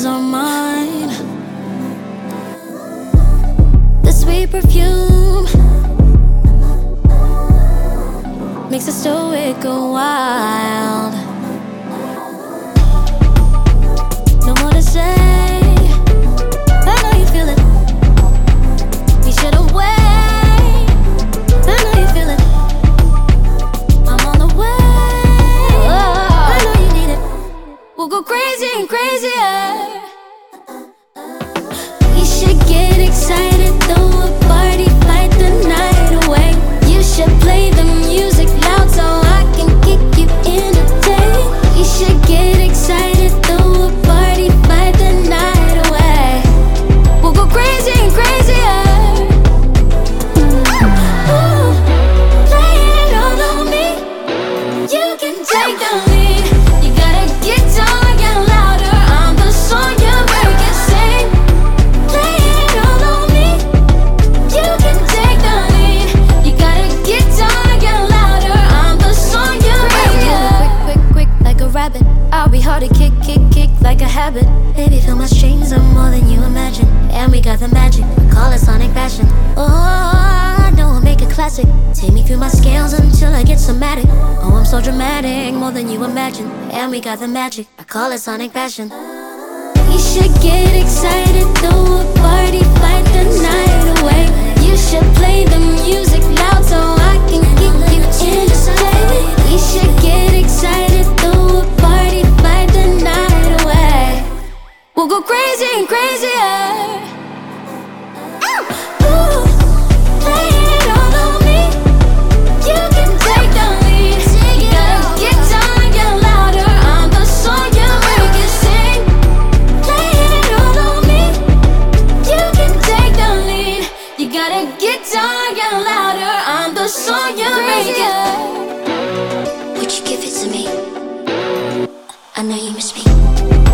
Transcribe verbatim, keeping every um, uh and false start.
are mine. The sweet perfume makes the stoic go wild. No more to say, I know you feel it. We shouldn't wait, I know you feel it. I'm on the way, I know you need it. We'll go crazy and crazier. We should get excited, throw a party, fight the night away. You should play the music loud so I can keep you entertained. We should get excited, throw a party, fight the night away. We'll go crazy and crazier. Ooh, play it all on me. You can take the lead. You gotta get down, get louder. I'm the song you make it sing. Play it all on me. You can take the lead. You gotta get down, get louder. I'm the song you make it. Quick, quick, quick, like a rabbit. I'll be hard to kick, kick, kick like a habit. Baby, feel my strings are more than you imagine. And we got the magic, we call it sonic passion. Oh, I know I'll make a classic. Take me through my scales until I get somatic. Oh, I'm so dramatic, more than you imagine. And we got the magic, I call it sonic passion. We should get excited, throw a party, fight the night away. You should play the music loud so I can keep you entertained. We should get excited, throw a party, fight the night away. We'll go crazy and crazier. Ooh, play it all on me. You can take the lead. You gotta get down, get louder. I'm the song you make it sing. Play it all on me. You can take the lead. You gotta get down, get louder. I'm the song you make it. Would you give it to me? I know you miss me.